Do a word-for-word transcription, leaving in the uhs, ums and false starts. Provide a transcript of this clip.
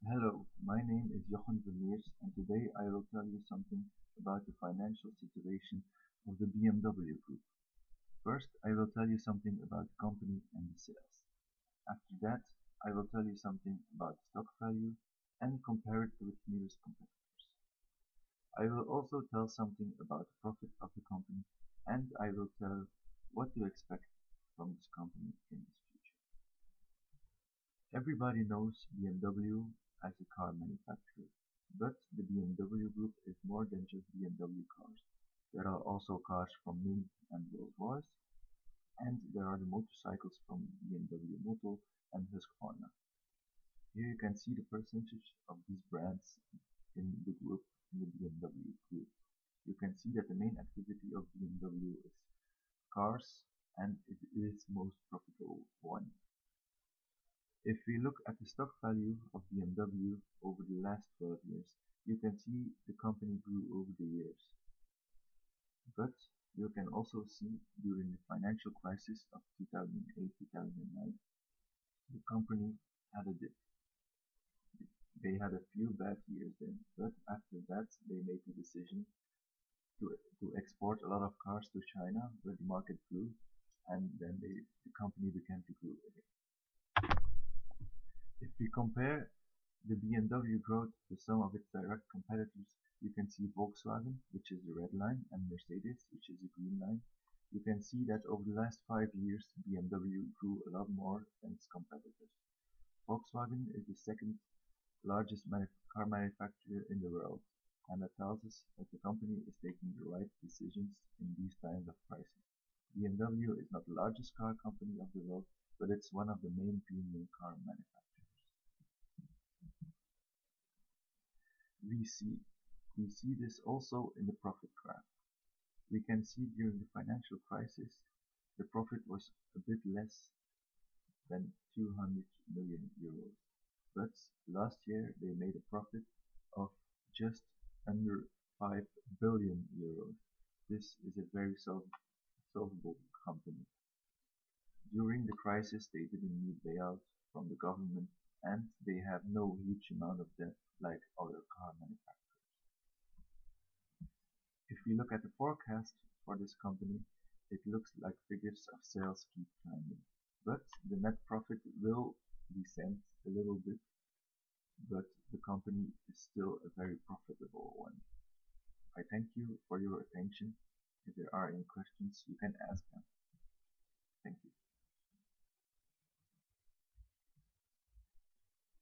Hello, my name is Jochen Vermeers and today I will tell you something about the financial situation of the B M W Group. First, I will tell you something about the company and the sales. After that, I will tell you something about the stock value and compare it with nearest competitors. I will also tell something about the profit of the company and I will tell what to expect from this company in its future. Everybody knows B M W as a car manufacturer, but the B M W Group is more than just B M W cars. There are also cars from Mini and Rolls-Royce, and there are the motorcycles from B M W Moto and Husqvarna. Here you can see the percentage of these brands in the group, in the B M W Group. You can see that the main activity of B M W is cars, and it is most profitable one. If we look at the stock value of B M W over the last twelve years, you can see the company grew over the years. But you can also see during the financial crisis of two thousand eight to two thousand nine, the company had a dip. They had a few bad years then, but after that they made the decision to, to export a lot of cars to China, where the market grew, and then they, the company began to grow again. If we compare the B M W growth to some of its direct competitors, you can see Volkswagen, which is the red line, and Mercedes, which is the green line. You can see that over the last five years, B M W grew a lot more than its competitors. Volkswagen is the second largest manu car manufacturer in the world, and that tells us that the company is taking the right decisions in these times of crisis. B M W is not the largest car company of the world, but it's one of the main premium car manufacturers. We see, we see this also in the profit graph. We can see during the financial crisis, the profit was a bit less than two hundred million euros. But last year they made a profit of just under five billion euros. This is a very solv solvable company. During the crisis they didn't need bailout from the government and they have no huge amount of debt like other car manufacturers. If we look at the forecast for this company, it looks like figures of sales keep climbing, but the net profit will descend a little bit, but the company is still a very profitable one. I thank you for your attention. If there are any questions, you can ask them. Thank you.